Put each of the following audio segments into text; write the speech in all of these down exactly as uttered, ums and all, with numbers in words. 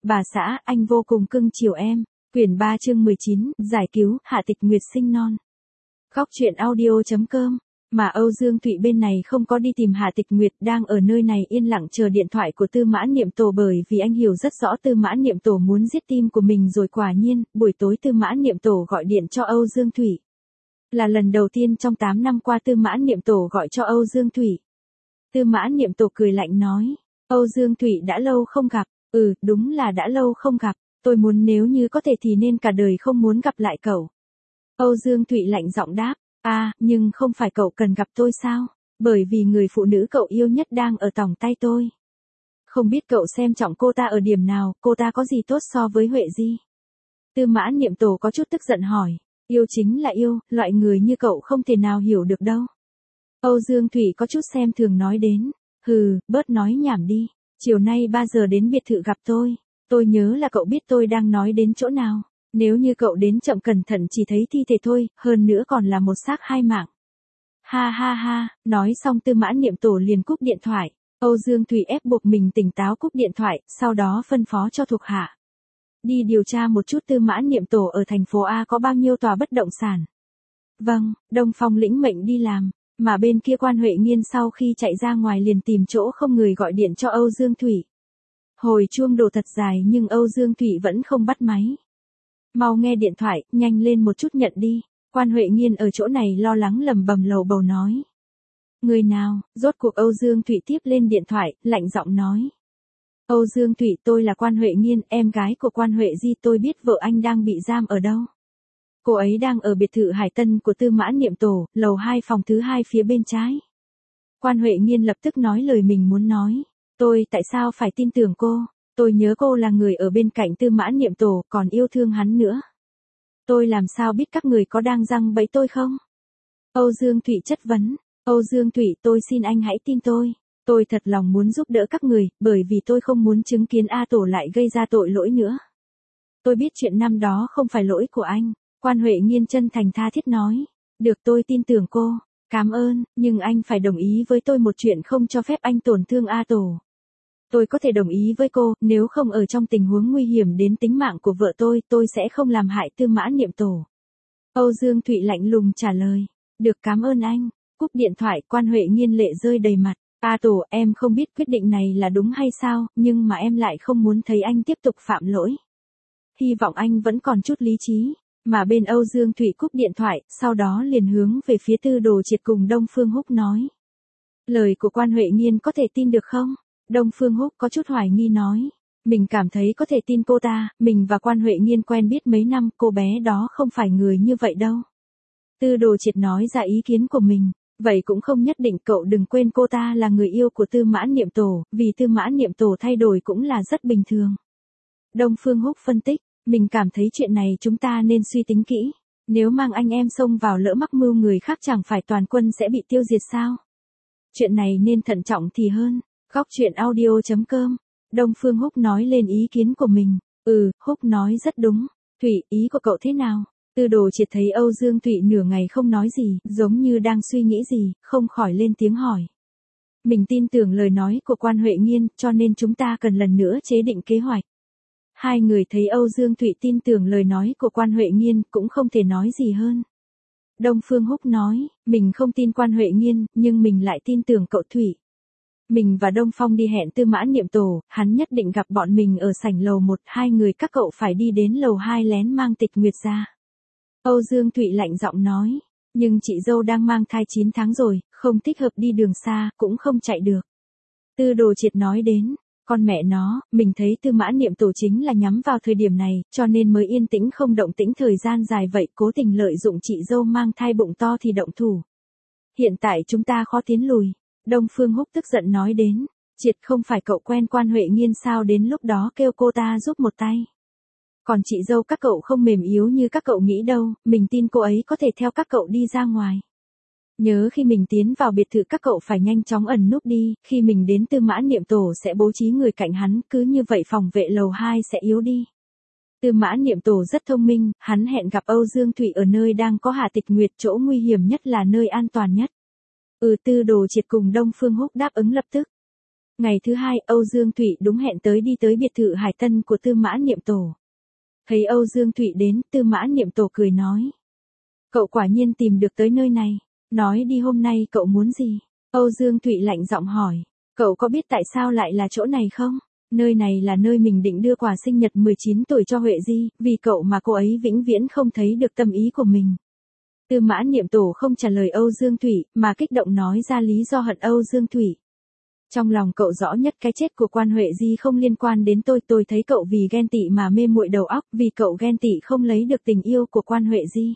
Bà xã, anh vô cùng cưng chiều em. Quyển ba chương mười chín, giải cứu, Hạ Tịch Nguyệt sinh non. Góc truyện audio chấm com. Mà Âu Dương Thụy bên này không có đi tìm Hạ Tịch Nguyệt, đang ở nơi này yên lặng chờ điện thoại của Tư Mã Niệm Tổ, bởi vì anh hiểu rất rõ Tư Mã Niệm Tổ muốn giết tim của mình rồi. Quả nhiên, buổi tối Tư Mã Niệm Tổ gọi điện cho Âu Dương Thụy. Là lần đầu tiên trong tám năm qua Tư Mã Niệm Tổ gọi cho Âu Dương Thụy. Tư Mã Niệm Tổ cười lạnh nói, Âu Dương Thụy đã lâu không gặp. Ừ, đúng là đã lâu không gặp, tôi muốn nếu như có thể thì nên cả đời không muốn gặp lại cậu. Âu Dương Thụy lạnh giọng đáp, à, nhưng không phải cậu cần gặp tôi sao? Bởi vì người phụ nữ cậu yêu nhất đang ở tòng tay tôi. Không biết cậu xem trọng cô ta ở điểm nào, cô ta có gì tốt so với Huệ Di? Tư Mã Niệm Tổ có chút tức giận hỏi, yêu chính là yêu, loại người như cậu không thể nào hiểu được đâu. Âu Dương Thụy có chút xem thường nói đến, hừ, bớt nói nhảm đi. Chiều nay ba giờ đến biệt thự gặp tôi. Tôi nhớ là cậu biết tôi đang nói đến chỗ nào. Nếu như cậu đến chậm cẩn thận chỉ thấy thi thể thôi, hơn nữa còn là một xác hai mạng. Ha ha ha, nói xong Tư Mã Niệm Tổ liền cúp điện thoại. Âu Dương Thụy ép buộc mình tỉnh táo cúp điện thoại, sau đó phân phó cho thuộc hạ. Đi điều tra một chút Tư Mã Niệm Tổ ở thành phố A có bao nhiêu tòa bất động sản. Vâng, Đông Phong lĩnh mệnh đi làm. Mà bên kia Quan Huệ Nghiên sau khi chạy ra ngoài liền tìm chỗ không người gọi điện cho Âu Dương Thụy. Hồi chuông đổ thật dài nhưng Âu Dương Thụy vẫn không bắt máy. Mau nghe điện thoại, nhanh lên một chút nhận đi. Quan Huệ Nghiên ở chỗ này lo lắng lầm bầm lầu bầu nói. Người nào? Rốt cuộc Âu Dương Thụy tiếp lên điện thoại, lạnh giọng nói. Âu Dương Thụy, tôi là Quan Huệ Nghiên, em gái của Quan Huệ Di, tôi biết vợ anh đang bị giam ở đâu. Cô ấy đang ở biệt thự Hải Tân của Tư Mã Niệm Tổ, lầu hai phòng thứ hai phía bên trái. Quan Huệ Nghiên lập tức nói lời mình muốn nói. Tôi tại sao phải tin tưởng cô? Tôi nhớ cô là người ở bên cạnh Tư Mã Niệm Tổ, còn yêu thương hắn nữa. Tôi làm sao biết các người có đang giăng bẫy tôi không? Âu Dương Thụy chất vấn. Âu Dương Thụy, tôi xin anh hãy tin tôi. Tôi thật lòng muốn giúp đỡ các người, bởi vì tôi không muốn chứng kiến A Tổ lại gây ra tội lỗi nữa. Tôi biết chuyện năm đó không phải lỗi của anh. Quan Huệ Nghiên chân thành tha thiết nói. Được, tôi tin tưởng cô. Cảm ơn, nhưng anh phải đồng ý với tôi một chuyện, không cho phép anh tổn thương A Tổ. Tôi có thể đồng ý với cô, nếu không ở trong tình huống nguy hiểm đến tính mạng của vợ tôi, tôi sẽ không làm hại Tư Mã Niệm Tổ. Âu Dương Thụy lạnh lùng trả lời. Được, cảm ơn anh. Cúp điện thoại, Quan Huệ Nghiên lệ rơi đầy mặt. A Tổ, em không biết quyết định này là đúng hay sao, nhưng mà em lại không muốn thấy anh tiếp tục phạm lỗi. Hy vọng anh vẫn còn chút lý trí. Mà bên Âu Dương Thụy cúp điện thoại, sau đó liền hướng về phía Tư Đồ Triệt cùng Đông Phương Húc nói. Lời của Quan Huệ Nghiên có thể tin được không? Đông Phương Húc có chút hoài nghi nói. Mình cảm thấy có thể tin cô ta, mình và Quan Huệ Nghiên quen biết mấy năm, cô bé đó không phải người như vậy đâu. Tư Đồ Triệt nói ra ý kiến của mình. Vậy cũng không nhất định, cậu đừng quên cô ta là người yêu của Tư Mã Niệm Tổ, vì Tư Mã Niệm Tổ thay đổi cũng là rất bình thường. Đông Phương Húc phân tích. Mình cảm thấy chuyện này chúng ta nên suy tính kỹ. Nếu mang anh em xông vào lỡ mắc mưu người khác chẳng phải toàn quân sẽ bị tiêu diệt sao? Chuyện này nên thận trọng thì hơn. Góc truyện audio chấm com. Đông Phương Húc nói lên ý kiến của mình. Ừ, Húc nói rất đúng. Thụy, ý của cậu thế nào? Tư Đồ Triệt thấy Âu Dương Thụy nửa ngày không nói gì, giống như đang suy nghĩ gì, không khỏi lên tiếng hỏi. Mình tin tưởng lời nói của Quan Huệ Nghiên, cho nên chúng ta cần lần nữa chế định kế hoạch. Hai người thấy Âu Dương Thụy tin tưởng lời nói của Quan Huệ Nghiên, cũng không thể nói gì hơn. Đông Phương Húc nói, mình không tin Quan Huệ Nghiên, nhưng mình lại tin tưởng cậu Thụy. Mình và Đông Phong đi hẹn Tư Mã Niệm Tổ, hắn nhất định gặp bọn mình ở sảnh lầu một, hai người các cậu phải đi đến lầu hai lén mang Tịch Nguyệt ra. Âu Dương Thụy lạnh giọng nói, nhưng chị dâu đang mang thai chín tháng rồi, không thích hợp đi đường xa, cũng không chạy được. Tư Đồ Triệt nói đến. Con mẹ nó, mình thấy Tư Mã Niệm Tổ chính là nhắm vào thời điểm này, cho nên mới yên tĩnh không động tĩnh thời gian dài vậy, cố tình lợi dụng chị dâu mang thai bụng to thì động thủ. Hiện tại chúng ta khó tiến lùi. Đông Phương Húc tức giận nói đến. Triệt, không phải cậu quen Quan Huệ Nghiên sao, đến lúc đó kêu cô ta giúp một tay. Còn chị dâu các cậu không mềm yếu như các cậu nghĩ đâu, mình tin cô ấy có thể theo các cậu đi ra ngoài. Nhớ khi mình tiến vào biệt thự các cậu phải nhanh chóng ẩn núp đi, khi mình đến Tư Mã Niệm Tổ sẽ bố trí người cạnh hắn, cứ như vậy phòng vệ lầu hai sẽ yếu đi. Tư Mã Niệm Tổ rất thông minh, hắn hẹn gặp Âu Dương Thụy ở nơi đang có Hạ Tịch Nguyệt, chỗ nguy hiểm nhất là nơi an toàn nhất. Ừ, Tư Đồ Triệt cùng Đông Phương Húc đáp ứng lập tức. Ngày thứ hai, Âu Dương Thụy đúng hẹn tới đi tới biệt thự Hải Tân của Tư Mã Niệm Tổ. Thấy Âu Dương Thụy đến, Tư Mã Niệm Tổ cười nói. Cậu quả nhiên tìm được tới nơi này. Nói đi hôm nay cậu muốn gì? Âu Dương Thụy lạnh giọng hỏi. Cậu có biết tại sao lại là chỗ này không? Nơi này là nơi mình định đưa quà sinh nhật mười chín tuổi cho Huệ Di, vì cậu mà cô ấy vĩnh viễn không thấy được tâm ý của mình. Tư Mã Niệm Tổ không trả lời Âu Dương Thụy, mà kích động nói ra lý do hận Âu Dương Thụy. Trong lòng cậu rõ nhất cái chết của Quan Huệ Di không liên quan đến tôi, tôi thấy cậu vì ghen tị mà mê muội đầu óc, vì cậu ghen tị không lấy được tình yêu của Quan Huệ Di.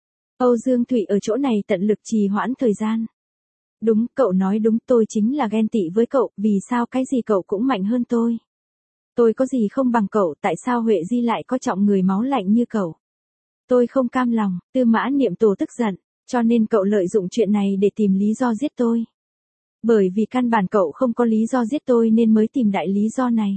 Âu Dương Thụy ở chỗ này tận lực trì hoãn thời gian. Đúng, cậu nói đúng, tôi chính là ghen tị với cậu, vì sao cái gì cậu cũng mạnh hơn tôi. Tôi có gì không bằng cậu, tại sao Huệ Di lại có trọng người máu lạnh như cậu? Tôi không cam lòng. Tư Mã Niệm Tổ tức giận, cho nên cậu lợi dụng chuyện này để tìm lý do giết tôi. Bởi vì căn bản cậu không có lý do giết tôi nên mới tìm đại lý do này.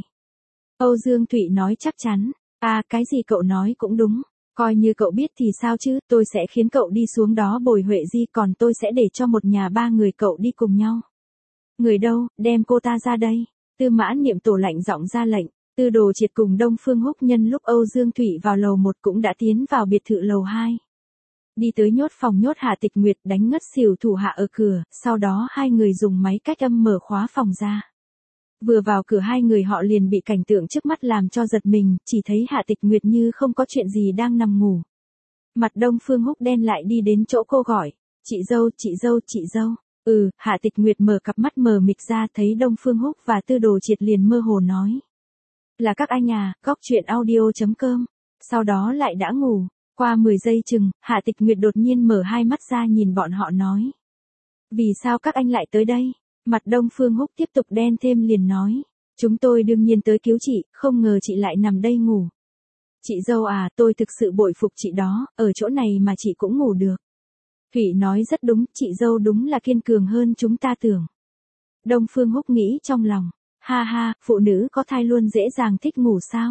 Âu Dương Thụy nói chắc chắn. À, cái gì cậu nói cũng đúng. Coi như cậu biết thì sao chứ, tôi sẽ khiến cậu đi xuống đó bồi Huệ Di, còn tôi sẽ để cho một nhà ba người cậu đi cùng nhau. Người đâu, đem cô ta ra đây. Tư Mã Niệm Tổ lạnh giọng ra lệnh. Tư Đồ Triệt cùng Đông Phương Húc nhân lúc Âu Dương Thụy vào lầu một cũng đã tiến vào biệt thự lầu hai. Đi tới nhốt phòng nhốt Hạ Tịch Nguyệt, đánh ngất xỉu thủ hạ ở cửa, sau đó hai người dùng máy cách âm mở khóa phòng ra. Vừa vào cửa hai người họ liền bị cảnh tượng trước mắt làm cho giật mình, chỉ thấy Hạ Tịch Nguyệt như không có chuyện gì đang nằm ngủ. Mặt Đông Phương Húc đen lại đi đến chỗ cô gọi, chị dâu, chị dâu, chị dâu. Ừ, Hạ Tịch Nguyệt mở cặp mắt mờ mịt ra, thấy Đông Phương Húc và Tư Đồ Triệt liền mơ hồ nói. Là các anh à, góc truyện audio chấm com. Sau đó lại đã ngủ. Qua mười giây chừng, Hạ Tịch Nguyệt đột nhiên mở hai mắt ra nhìn bọn họ nói. Vì sao các anh lại tới đây? Mặt Đông Phương Húc tiếp tục đen thêm liền nói. Chúng tôi đương nhiên tới cứu chị, không ngờ chị lại nằm đây ngủ. Chị dâu à, tôi thực sự bội phục chị đó, ở chỗ này mà chị cũng ngủ được. Thủy nói rất đúng, chị dâu đúng là kiên cường hơn chúng ta tưởng. Đông Phương Húc nghĩ trong lòng. Ha ha, phụ nữ có thai luôn dễ dàng thích ngủ sao?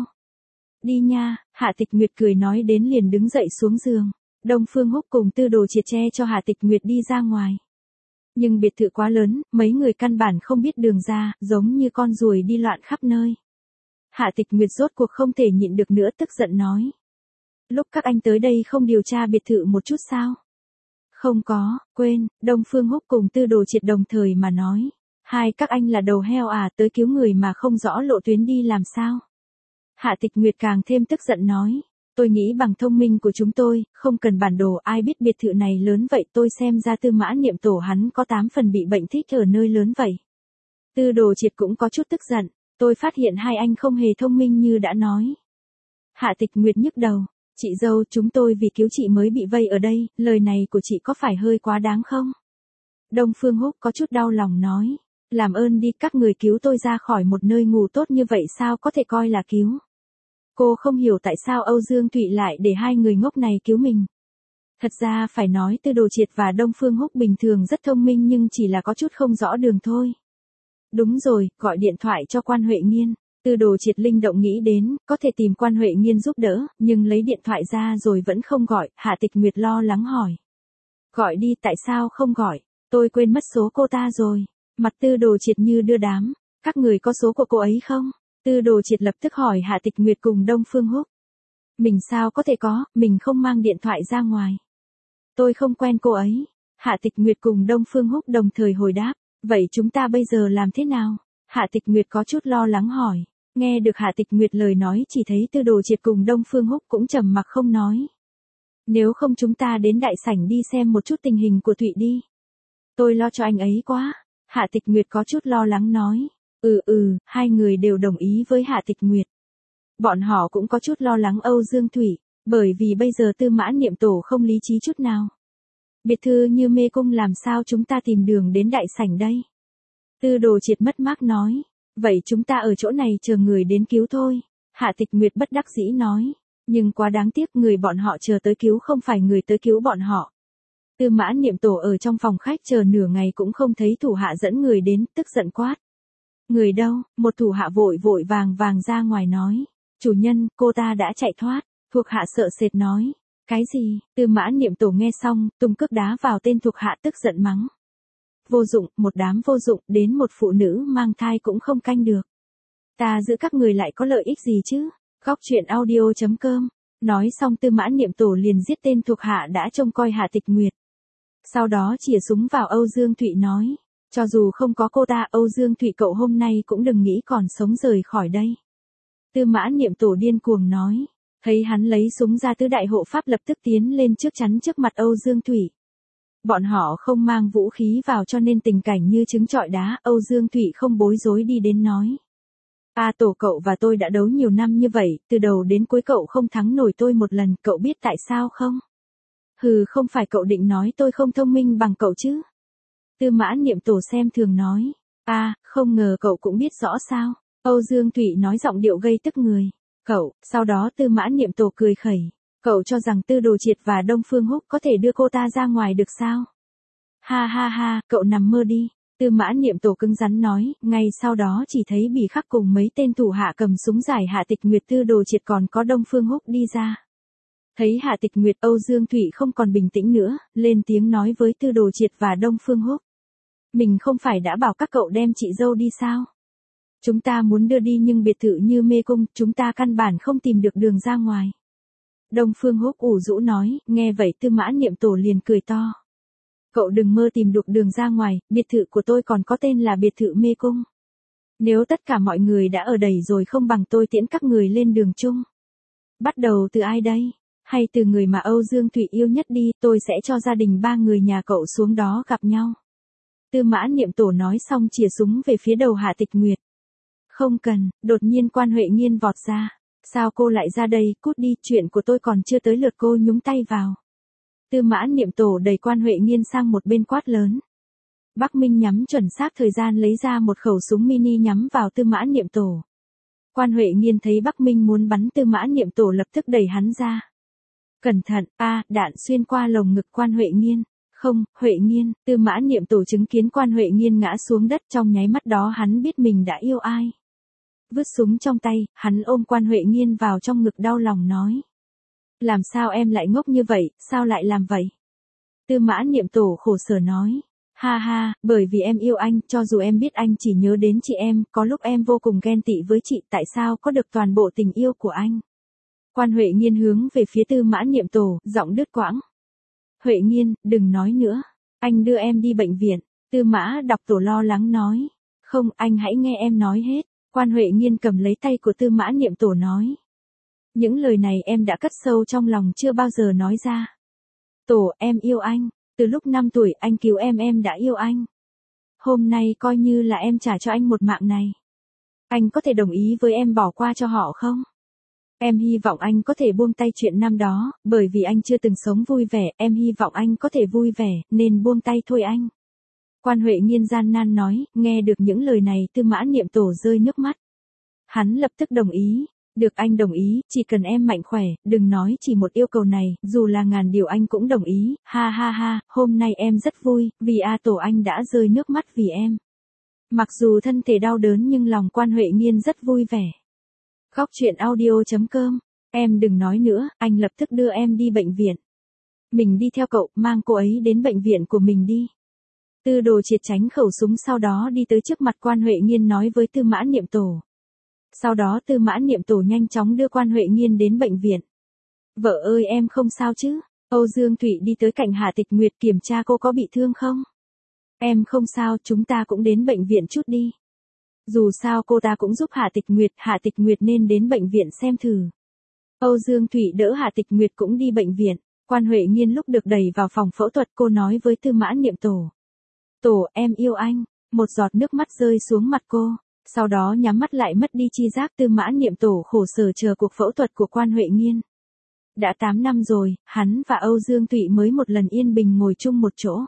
Đi nha, Hạ Tịch Nguyệt cười nói đến liền đứng dậy xuống giường. Đông Phương Húc cùng Tư Đồ Triệt che cho Hạ Tịch Nguyệt đi ra ngoài. Nhưng biệt thự quá lớn, mấy người căn bản không biết đường ra, giống như con ruồi đi loạn khắp nơi. Hạ Tịch Nguyệt rốt cuộc không thể nhịn được nữa tức giận nói. Lúc các anh tới đây không điều tra biệt thự một chút sao? Không có, quên, Đông Phương Húc cùng Tư Đồ Triệt đồng thời mà nói. Hai các anh là đầu heo à, tới cứu người mà không rõ lộ tuyến đi làm sao? Hạ Tịch Nguyệt càng thêm tức giận nói. Tôi nghĩ bằng thông minh của chúng tôi, không cần bản đồ, ai biết biệt thự này lớn vậy, tôi xem ra Tư Mã Niệm Tổ hắn có tám phần bị bệnh thích ở nơi lớn vậy. Tư Đồ Triệt cũng có chút tức giận, tôi phát hiện hai anh không hề thông minh như đã nói. Hạ Tịch Nguyệt nhức đầu, chị dâu, chúng tôi vì cứu chị mới bị vây ở đây, lời này của chị có phải hơi quá đáng không? Đông Phương Húc có chút đau lòng nói. Làm ơn đi, các người cứu tôi ra khỏi một nơi ngủ tốt như vậy sao có thể coi là cứu. Cô không hiểu tại sao Âu Dương Thụy lại để hai người ngốc này cứu mình. Thật ra phải nói Tư Đồ Triệt và Đông Phương Húc bình thường rất thông minh nhưng chỉ là có chút không rõ đường thôi. Đúng rồi, gọi điện thoại cho Quan Huệ Nghiên. Tư Đồ Triệt linh động nghĩ đến, có thể tìm Quan Huệ Nghiên giúp đỡ, nhưng lấy điện thoại ra rồi vẫn không gọi, Hạ Tịch Nguyệt lo lắng hỏi. Gọi đi, tại sao không gọi? Tôi quên mất số cô ta rồi. Mặt Tư Đồ Triệt như đưa đám, các người có số của cô ấy không? Tư Đồ Triệt lập tức hỏi Hạ Tịch Nguyệt cùng Đông Phương Húc. Mình sao có thể có, mình không mang điện thoại ra ngoài. Tôi không quen cô ấy. Hạ Tịch Nguyệt cùng Đông Phương Húc đồng thời hồi đáp. Vậy chúng ta bây giờ làm thế nào? Hạ Tịch Nguyệt có chút lo lắng hỏi. Nghe được Hạ Tịch Nguyệt lời nói chỉ thấy Tư Đồ Triệt cùng Đông Phương Húc cũng trầm mặc không nói. Nếu không chúng ta đến đại sảnh đi xem một chút tình hình của Thụy đi. Tôi lo cho anh ấy quá. Hạ Tịch Nguyệt có chút lo lắng nói. Ừ ừ, hai người đều đồng ý với Hạ Tịch Nguyệt. Bọn họ cũng có chút lo lắng Âu Dương Thụy, bởi vì bây giờ Tư Mã Niệm Tổ không lý trí chút nào. Biệt thư như mê cung làm sao chúng ta tìm đường đến đại sảnh đây? Tư Đồ Triệt mất mát nói. Vậy chúng ta ở chỗ này chờ người đến cứu thôi. Hạ Tịch Nguyệt bất đắc dĩ nói. Nhưng quá đáng tiếc, người bọn họ chờ tới cứu không phải người tới cứu bọn họ. Tư Mã Niệm Tổ ở trong phòng khách chờ nửa ngày cũng không thấy thủ hạ dẫn người đến, tức giận quát. Người đâu? Một thủ hạ vội vội vàng vàng ra ngoài nói. Chủ nhân, cô ta đã chạy thoát. Thuộc hạ sợ sệt nói. Cái gì? Tư Mã Niệm Tổ nghe xong, tung cước đá vào tên thuộc hạ tức giận mắng. vô dụng, một đám vô dụng, đến một phụ nữ mang thai cũng không canh được. Ta giữ các người lại có lợi ích gì chứ? Góc truyện audio chấm com. Nói xong Tư Mã Niệm Tổ liền giết tên thuộc hạ đã trông coi Hạ Tịch Nguyệt. Sau đó chĩa súng vào Âu Dương Thụy nói, cho dù không có cô ta, Âu Dương Thụy cậu hôm nay cũng đừng nghĩ còn sống rời khỏi đây. Tư Mã Niệm Tổ điên cuồng nói, thấy hắn lấy súng ra, tứ đại hộ pháp lập tức tiến lên trước chắn trước mặt Âu Dương Thụy. Bọn họ không mang vũ khí vào cho nên tình cảnh như trứng trọi đá. Âu Dương Thụy không bối rối đi đến nói, A Tổ, cậu và tôi đã đấu nhiều năm như vậy, từ đầu đến cuối cậu không thắng nổi tôi một lần, cậu biết tại sao không? Hừ, không phải cậu định nói tôi không thông minh bằng cậu chứ? Tư Mã Niệm Tổ xem thường nói, a, không ngờ cậu cũng biết rõ sao? Âu Dương Thụy nói giọng điệu gây tức người. Cậu, sau đó Tư Mã Niệm Tổ cười khẩy, cậu cho rằng Tư Đồ Triệt và Đông Phương Húc có thể đưa cô ta ra ngoài được sao? Ha ha ha, cậu nằm mơ đi. Tư Mã Niệm Tổ cứng rắn nói, ngay sau đó chỉ thấy Bỉ Khắc cùng mấy tên thủ hạ cầm súng giải Hạ Tịch Nguyệt, Tư Đồ Triệt còn có Đông Phương Húc đi ra. Thấy Hạ Tịch Nguyệt, Âu Dương Thụy không còn bình tĩnh nữa, lên tiếng nói với Tư Đồ Triệt và Đông Phương Húc. Mình không phải đã bảo các cậu đem chị dâu đi sao? Chúng ta muốn đưa đi nhưng biệt thự như mê cung, chúng ta căn bản không tìm được đường ra ngoài. Đông Phương Húc ủ rũ nói, nghe vậy Tư Mã Niệm Tổ liền cười to. Cậu đừng mơ tìm được đường ra ngoài, biệt thự của tôi còn có tên là biệt thự mê cung. Nếu tất cả mọi người đã ở đầy rồi không bằng tôi tiễn các người lên đường chung. Bắt đầu từ ai đây? Hay từ người mà Âu Dương Thụy yêu nhất đi, tôi sẽ cho gia đình ba người nhà cậu xuống đó gặp nhau. Tư Mã Niệm Tổ nói xong chĩa súng về phía đầu Hạ Tịch Nguyệt. Không cần, đột nhiên Quan Huệ Nghiên vọt ra. Sao cô lại ra đây, cút đi, chuyện của tôi còn chưa tới lượt cô nhúng tay vào. Tư Mã Niệm Tổ đẩy Quan Huệ Nghiên sang một bên quát lớn. Bắc Minh nhắm chuẩn xác thời gian lấy ra một khẩu súng mini nhắm vào Tư Mã Niệm Tổ. Quan Huệ Nghiên thấy Bắc Minh muốn bắn Tư Mã Niệm Tổ lập tức đẩy hắn ra. Cẩn thận, a, đạn xuyên qua lồng ngực Quan Huệ Nghiên. Không, Huệ Nghiên, Tư Mã Niệm Tổ chứng kiến Quan Huệ Nghiên ngã xuống đất, trong nháy mắt đó hắn biết mình đã yêu ai. Vứt súng trong tay, hắn ôm Quan Huệ Nghiên vào trong ngực đau lòng nói. Làm sao em lại ngốc như vậy, sao lại làm vậy? Tư Mã Niệm Tổ khổ sở nói. Ha ha, bởi vì em yêu anh, cho dù em biết anh chỉ nhớ đến chị em, có lúc em vô cùng ghen tị với chị, tại sao có được toàn bộ tình yêu của anh? Quan Huệ Nghiên hướng về phía Tư Mã Niệm Tổ, giọng đứt quãng. Huệ Nghiên, đừng nói nữa, anh đưa em đi bệnh viện. Tư Mã Đọc Tổ lo lắng nói. Không, anh hãy nghe em nói hết. Quan Huệ Nghiên cầm lấy tay của Tư Mã Niệm Tổ nói. Những lời này em đã cất sâu trong lòng chưa bao giờ nói ra. Tổ, em yêu anh. Từ lúc năm tuổi anh cứu em em đã yêu anh. Hôm nay coi như là em trả cho anh một mạng này. Anh có thể đồng ý với em bỏ qua cho họ không? Em hy vọng anh có thể buông tay chuyện năm đó, bởi vì anh chưa từng sống vui vẻ, em hy vọng anh có thể vui vẻ, nên buông tay thôi anh. Quan Huệ Nghiên gian nan nói, nghe được những lời này Tư Mã Niệm Tổ rơi nước mắt. Hắn lập tức đồng ý. Được, anh đồng ý, chỉ cần em mạnh khỏe, đừng nói chỉ một yêu cầu này, dù là ngàn điều anh cũng đồng ý, ha ha ha, hôm nay em rất vui, vì A Tổ anh đã rơi nước mắt vì em. Mặc dù thân thể đau đớn nhưng lòng Quan Huệ Nghiên rất vui vẻ. Góc truyện audio chấm com, em đừng nói nữa, anh lập tức đưa em đi bệnh viện. Mình đi theo cậu, mang cô ấy đến bệnh viện của mình đi. Tư Đồ Triệt tránh khẩu súng sau đó đi tới trước mặt Quan Huệ Nghiên nói với Tư Mã Niệm Tổ. Sau đó Tư Mã Niệm Tổ nhanh chóng đưa Quan Huệ Nghiên đến bệnh viện. Vợ ơi em không sao chứ? Âu Dương Thụy đi tới cạnh Hạ Tịch Nguyệt kiểm tra cô có bị thương không? Em không sao, chúng ta cũng đến bệnh viện chút đi. Dù sao cô ta cũng giúp Hạ Tịch Nguyệt, Hạ Tịch Nguyệt nên đến bệnh viện xem thử. Âu Dương Thụy đỡ Hạ Tịch Nguyệt cũng đi bệnh viện. Quan Huệ Nghiên lúc được đẩy vào phòng phẫu thuật cô nói với Tư Mã Niệm Tổ. Tổ, em yêu anh. Một giọt nước mắt rơi xuống mặt cô. Sau đó nhắm mắt lại mất đi chi giác. Tư Mã Niệm Tổ khổ sở chờ cuộc phẫu thuật của Quan Huệ Nghiên. Đã tám năm rồi, hắn và Âu Dương Thụy mới một lần yên bình ngồi chung một chỗ.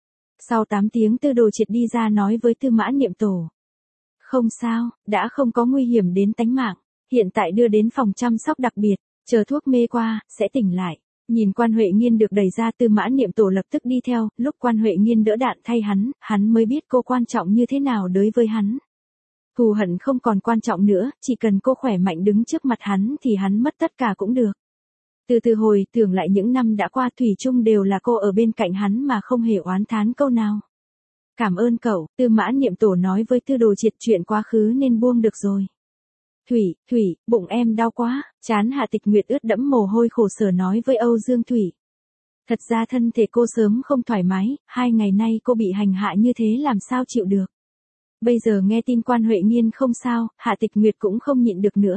Sau tám tiếng Tư Đồ Triệt đi ra nói với Tư Mã Niệm Tổ. Không sao, đã không có nguy hiểm đến tánh mạng. Hiện tại đưa đến phòng chăm sóc đặc biệt, chờ thuốc mê qua, sẽ tỉnh lại. Nhìn Quan Huệ Nghiên được đẩy ra Tư Mã Niệm Tổ lập tức đi theo, lúc Quan Huệ Nghiên đỡ đạn thay hắn, hắn mới biết cô quan trọng như thế nào đối với hắn. Thù hận không còn quan trọng nữa, chỉ cần cô khỏe mạnh đứng trước mặt hắn thì hắn mất tất cả cũng được. Từ từ hồi tưởng lại những năm đã qua thủy chung đều là cô ở bên cạnh hắn mà không hề oán thán câu nào. Cảm ơn cậu, Tư Mã Niệm Tổ nói với Tư Đồ Triệt, chuyện quá khứ nên buông được rồi. Thủy, Thủy, bụng em đau quá, trán Hạ Tịch Nguyệt ướt đẫm mồ hôi khổ sở nói với Âu Dương Thủy. Thật ra thân thể cô sớm không thoải mái, hai ngày nay cô bị hành hạ như thế làm sao chịu được. Bây giờ nghe tin Quan Huệ Nghiên không sao, Hạ Tịch Nguyệt cũng không nhịn được nữa.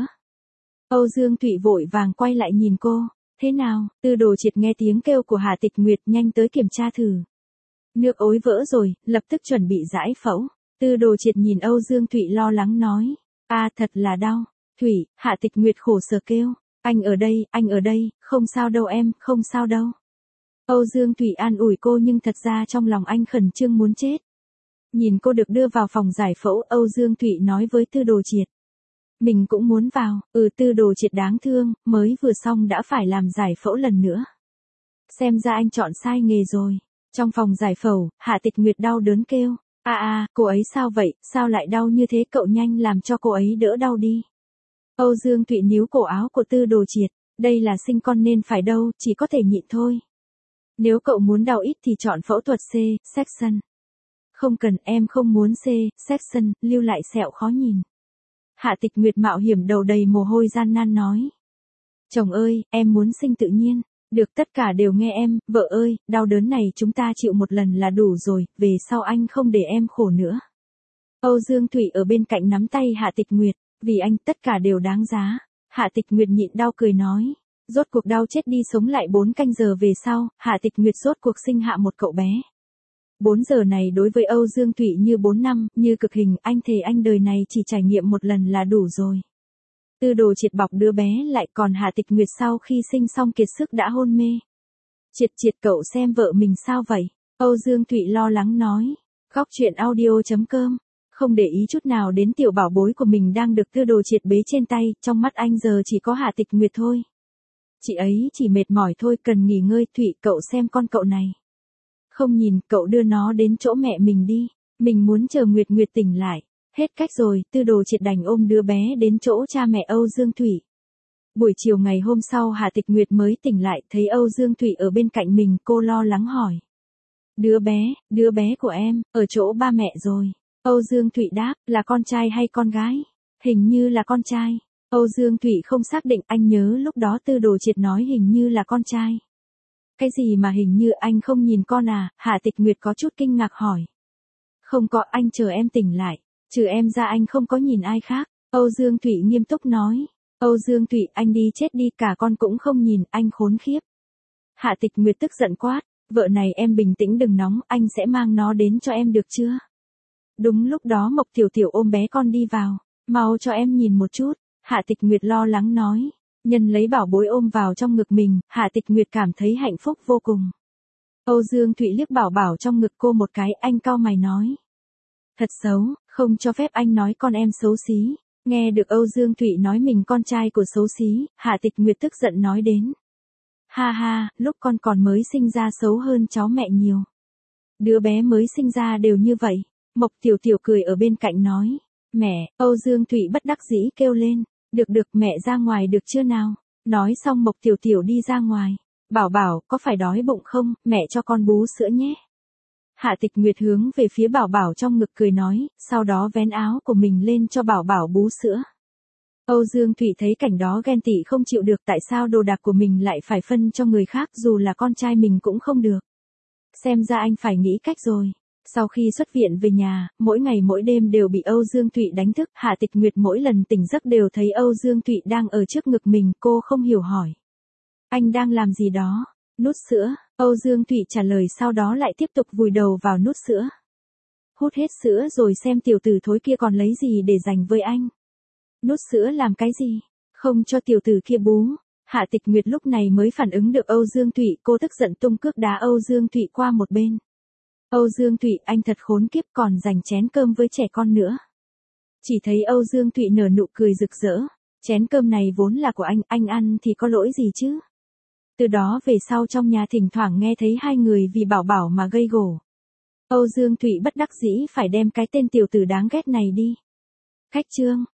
Âu Dương Thụy vội vàng quay lại nhìn cô, thế nào? Tư Đồ Triệt nghe tiếng kêu của Hạ Tịch Nguyệt nhanh tới kiểm tra thử. Nước ối vỡ rồi, lập tức chuẩn bị giải phẫu. Tư Đồ Triệt nhìn Âu Dương Thụy lo lắng nói, a à, thật là đau. Thủy, Hạ Tịch Nguyệt khổ sở kêu, anh ở đây, anh ở đây, không sao đâu em, không sao đâu. Âu Dương Thụy an ủi cô nhưng thật ra trong lòng anh khẩn trương muốn chết. Nhìn cô được đưa vào phòng giải phẫu, Âu Dương Thụy nói với Tư Đồ Triệt. Mình cũng muốn vào, ừ Tư Đồ Triệt đáng thương, mới vừa xong đã phải làm giải phẫu lần nữa. Xem ra anh chọn sai nghề rồi. Trong phòng giải phẫu, Hạ Tịch Nguyệt đau đớn kêu, a a, cô ấy sao vậy, sao lại đau như thế, cậu nhanh làm cho cô ấy đỡ đau đi. Âu Dương Thụy níu cổ áo của Tư Đồ Triệt, đây là sinh con nên phải đâu, chỉ có thể nhịn thôi. Nếu cậu muốn đau ít thì chọn phẫu thuật C-section. Không cần, em không muốn C-section, lưu lại sẹo khó nhìn. Hạ Tịch Nguyệt mạo hiểm đầu đầy mồ hôi gian nan nói. Chồng ơi, em muốn sinh tự nhiên. Được, tất cả đều nghe em, vợ ơi, đau đớn này chúng ta chịu một lần là đủ rồi, về sau anh không để em khổ nữa. Âu Dương Thụy ở bên cạnh nắm tay Hạ Tịch Nguyệt, vì anh tất cả đều đáng giá. Hạ Tịch Nguyệt nhịn đau cười nói. Rốt cuộc đau chết đi sống lại bốn canh giờ về sau, Hạ Tịch Nguyệt rốt cuộc sinh hạ một cậu bé. Bốn giờ này đối với Âu Dương Thụy như bốn năm, như cực hình, anh thề anh đời này chỉ trải nghiệm một lần là đủ rồi. Tư Đồ Triệt bọc đứa bé lại, còn Hạ Tịch Nguyệt sau khi sinh xong kiệt sức đã hôn mê. Triệt Triệt cậu xem vợ mình sao vậy? Âu Dương Thụy lo lắng nói. Góc truyện audio chấm com. Không để ý chút nào đến tiểu bảo bối của mình đang được Tư Đồ Triệt bế trên tay, trong mắt anh giờ chỉ có Hạ Tịch Nguyệt thôi. Chị ấy chỉ mệt mỏi thôi, cần nghỉ ngơi. Thụy cậu xem con cậu này. Không nhìn, cậu đưa nó đến chỗ mẹ mình đi. Mình muốn chờ Nguyệt Nguyệt tỉnh lại. Hết cách rồi, Tư Đồ Triệt đành ôm đứa bé đến chỗ cha mẹ Âu Dương Thụy. Buổi chiều ngày hôm sau Hạ Tịch Nguyệt mới tỉnh lại, thấy Âu Dương Thụy ở bên cạnh mình, cô lo lắng hỏi. Đứa bé, đứa bé của em, ở chỗ ba mẹ rồi. Âu Dương Thụy đáp, là con trai hay con gái? Hình như là con trai. Âu Dương Thụy không xác định, anh nhớ lúc đó Tư Đồ Triệt nói hình như là con trai. Cái gì mà hình như, anh không nhìn con à? Hạ Tịch Nguyệt có chút kinh ngạc hỏi. Không có, anh chờ em tỉnh lại. Trừ em ra anh không có nhìn ai khác. Âu Dương Thụy nghiêm túc nói. Âu Dương Thụy, anh đi chết đi, cả con cũng không nhìn, anh khốn khiếp. Hạ Tịch Nguyệt tức giận quát. Vợ này em bình tĩnh đừng nóng, anh sẽ mang nó đến cho em được chưa? Đúng lúc đó Mộc Tiểu Tiểu ôm bé con đi vào. Mau cho em nhìn một chút. Hạ Tịch Nguyệt lo lắng nói. Nhân lấy bảo bối ôm vào trong ngực mình, Hạ Tịch Nguyệt cảm thấy hạnh phúc vô cùng. Âu Dương Thụy liếc bảo bảo trong ngực cô một cái, anh cau mày nói. Thật xấu, không cho phép anh nói con em xấu xí. Nghe được Âu Dương Thụy nói mình con trai của xấu xí, Hạ Tịch Nguyệt tức giận nói đến. Ha ha, lúc con còn mới sinh ra xấu hơn cháu mẹ nhiều. Đứa bé mới sinh ra đều như vậy. Mộc Tiểu Tiểu cười ở bên cạnh nói. Mẹ, Âu Dương Thụy bất đắc dĩ kêu lên. Được được, mẹ ra ngoài được chưa nào? Nói xong Mộc Tiểu Tiểu đi ra ngoài. Bảo bảo, có phải đói bụng không, mẹ cho con bú sữa nhé. Hạ Tịch Nguyệt hướng về phía bảo bảo trong ngực cười nói, sau đó vén áo của mình lên cho bảo bảo bú sữa. Âu Dương Thụy thấy cảnh đó ghen tị không chịu được, tại sao đồ đạc của mình lại phải phân cho người khác, dù là con trai mình cũng không được. Xem ra anh phải nghĩ cách rồi. Sau khi xuất viện về nhà, mỗi ngày mỗi đêm đều bị Âu Dương Thụy đánh thức, Hạ Tịch Nguyệt mỗi lần tỉnh giấc đều thấy Âu Dương Thụy đang ở trước ngực mình, cô không hiểu hỏi. Anh đang làm gì đó? Nút sữa, Âu Dương Thụy trả lời, sau đó lại tiếp tục vùi đầu vào nút sữa. Hút hết sữa rồi xem tiểu tử thối kia còn lấy gì để dành với anh. Nút sữa làm cái gì? Không cho tiểu tử kia bú. Hạ Tịch Nguyệt lúc này mới phản ứng được Âu Dương Thụy, cô tức giận tung cước đá Âu Dương Thụy qua một bên. Âu Dương Thụy, anh thật khốn kiếp, còn dành chén cơm với trẻ con nữa. Chỉ thấy Âu Dương Thụy nở nụ cười rực rỡ. Chén cơm này vốn là của anh, anh ăn thì có lỗi gì chứ? Từ đó về sau trong nhà thỉnh thoảng nghe thấy hai người vì bảo bảo mà gây gổ. Âu Dương Thụy bất đắc dĩ phải đem cái tên tiểu tử đáng ghét này đi. Khách trương,